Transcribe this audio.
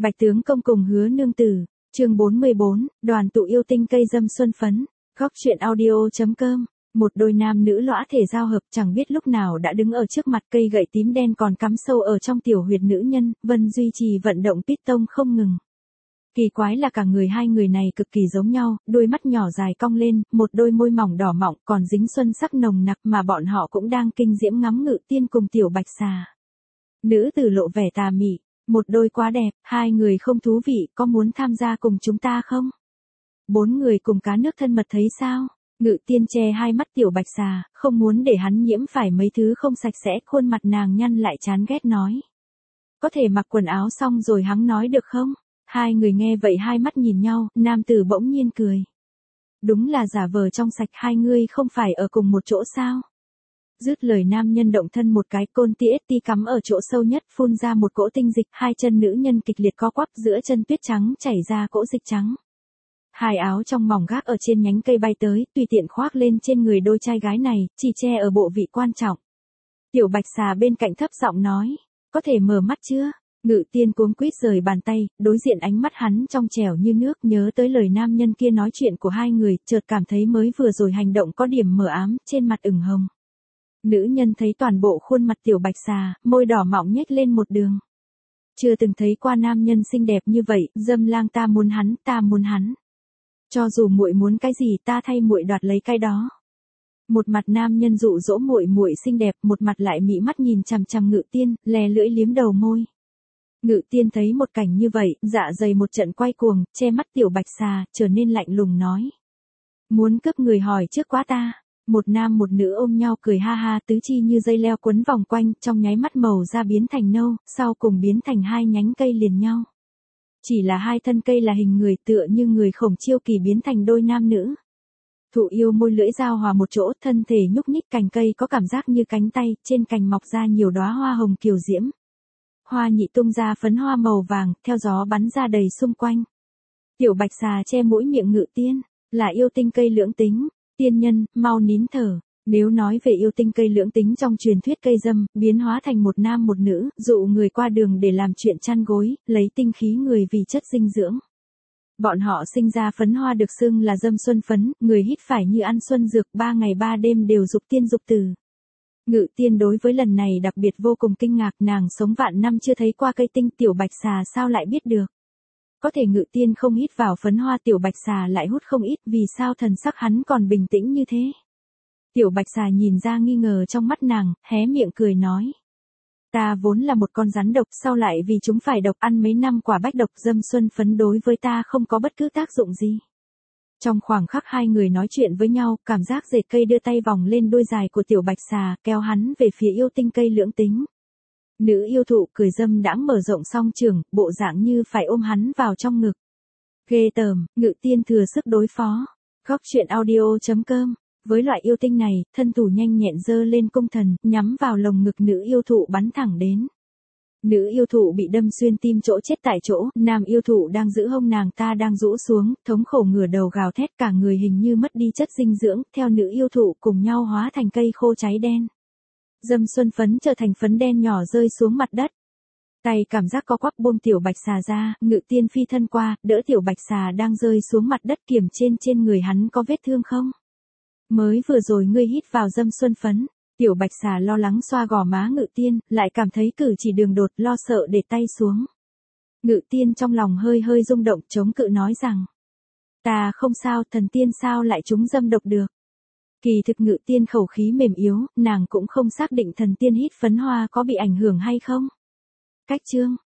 Bạch tướng công cùng Hứa nương tử, chương 44, đoàn tụ yêu tinh cây dâm xuân phấn, góc truyện audio.com. Một đôi nam nữ lõa thể giao hợp chẳng biết lúc nào đã đứng ở trước mặt, cây gậy tím đen còn cắm sâu ở trong tiểu huyệt nữ nhân, Vân duy trì vận động piston không ngừng. Kỳ quái là cả người hai người này cực kỳ giống nhau, đôi mắt nhỏ dài cong lên, một đôi môi mỏng đỏ mọng còn dính xuân sắc nồng nặc, mà bọn họ cũng đang kinh diễm ngắm Ngự Tiên cùng tiểu bạch xà. Nữ tử lộ vẻ tà mị, một đôi quá đẹp, hai người không thú vị, có muốn tham gia cùng chúng ta không? Bốn người cùng cá nước thân mật thấy sao? Ngự Tiên che hai mắt tiểu bạch xà, không muốn để hắn nhiễm phải mấy thứ không sạch sẽ, khuôn mặt nàng nhăn lại chán ghét nói. Có thể mặc quần áo xong rồi hắn nói được không? Hai người nghe vậy hai mắt nhìn nhau, nam tử bỗng nhiên cười. Đúng là giả vờ trong sạch, hai ngươi không phải ở cùng một chỗ sao? Dứt lời nam nhân động thân một cái, côn ti cắm ở chỗ sâu nhất, phun ra một cỗ tinh dịch, hai chân nữ nhân kịch liệt co quắp, giữa chân tuyết trắng chảy ra cỗ dịch trắng. Hai áo trong mỏng gác ở trên nhánh cây bay tới, tùy tiện khoác lên trên người đôi trai gái này, chỉ che ở bộ vị quan trọng. Tiểu bạch xà bên cạnh thấp giọng nói, có thể mở mắt chưa? Ngự Tiên cuống quýt rời bàn tay, đối diện ánh mắt hắn trong trẻo như nước, nhớ tới lời nam nhân kia nói chuyện của hai người, chợt cảm thấy mới vừa rồi hành động có điểm mờ ám, trên mặt ửng hồng. Nữ nhân thấy toàn bộ khuôn mặt tiểu bạch xà, môi đỏ mọng nhếch lên một đường. Chưa từng thấy qua nam nhân xinh đẹp như vậy, dâm lang ta muốn hắn, ta muốn hắn. Cho dù muội muốn cái gì ta thay muội đoạt lấy cái đó. Một mặt nam nhân dụ dỗ muội muội xinh đẹp, một mặt lại mị mắt nhìn chằm chằm Ngự Tiên, lè lưỡi liếm đầu môi. Ngự Tiên thấy một cảnh như vậy, dạ dày một trận quay cuồng, che mắt tiểu bạch xà, trở nên lạnh lùng nói. Muốn cướp người hỏi trước quá ta. Một nam một nữ ôm nhau cười ha ha, tứ chi như dây leo quấn vòng quanh, trong nháy mắt màu da biến thành nâu, sau cùng biến thành hai nhánh cây liền nhau. Chỉ là hai thân cây là hình người, tựa như người Khổng Chiêu Kỳ biến thành đôi nam nữ. Thụ yêu môi lưỡi giao hòa một chỗ, thân thể nhúc nhích, cành cây có cảm giác như cánh tay, trên cành mọc ra nhiều đóa hoa hồng kiều diễm. Hoa nhị tung ra phấn hoa màu vàng, theo gió bắn ra đầy xung quanh. Tiểu bạch xà che mũi miệng Ngự Tiên, là yêu tinh cây lưỡng tính. Tiên nhân, mau nín thở. Nếu nói về yêu tinh cây lưỡng tính trong truyền thuyết cây dâm, biến hóa thành một nam một nữ, dụ người qua đường để làm chuyện chăn gối, lấy tinh khí người vì chất dinh dưỡng. Bọn họ sinh ra phấn hoa được xưng là dâm xuân phấn, người hít phải như ăn xuân dược, 3 ngày 3 đêm đều dục tiên dục tử. Ngự Tiên đối với lần này đặc biệt vô cùng kinh ngạc, nàng sống vạn năm chưa thấy qua cây tinh, tiểu bạch xà sao lại biết được. Có thể Ngự Tiên không hít vào phấn hoa, tiểu bạch xà lại hút không ít, vì sao thần sắc hắn còn bình tĩnh như thế? Tiểu bạch xà nhìn ra nghi ngờ trong mắt nàng, hé miệng cười nói. Ta vốn là một con rắn độc, sau lại vì chúng phải độc, ăn mấy năm quả bách độc, dâm xuân phấn đối với ta không có bất cứ tác dụng gì. Trong khoảng khắc hai người nói chuyện với nhau, cảm giác dệt cây đưa tay vòng lên đuôi dài của tiểu bạch xà, kéo hắn về phía yêu tinh cây lưỡng tính. Nữ yêu thụ cười dâm đãng mở rộng song trường, bộ dạng như phải ôm hắn vào trong ngực. Ghê tởm, Ngự Tiên thừa sức đối phó. Góc truyện audio.com. Với loại yêu tinh này, thân thủ nhanh nhẹn giơ lên cung thần, nhắm vào lồng ngực nữ yêu thụ bắn thẳng đến. Nữ yêu thụ bị đâm xuyên tim chỗ chết tại chỗ, nam yêu thụ đang giữ hông nàng ta đang rũ xuống, thống khổ ngửa đầu gào thét, cả người hình như mất đi chất dinh dưỡng, theo nữ yêu thụ cùng nhau hóa thành cây khô cháy đen. Dâm xuân phấn trở thành phấn đen nhỏ rơi xuống mặt đất. Tay cảm giác co quắp buông tiểu bạch xà ra, Ngự Tiên phi thân qua, đỡ tiểu bạch xà đang rơi xuống mặt đất, kiểm trên người hắn có vết thương không? Mới vừa rồi ngươi hít vào dâm xuân phấn. Tiểu bạch xà lo lắng xoa gò má Ngự Tiên, lại cảm thấy cử chỉ đường đột, lo sợ để tay xuống. Ngự Tiên trong lòng hơi hơi rung động, chống cự nói rằng. Ta không sao, thần tiên sao lại trúng dâm độc được. Kỳ thực Ngự Tiên khẩu khí mềm yếu, nàng cũng không xác định thần tiên hít phấn hoa có bị ảnh hưởng hay không. Cách chương.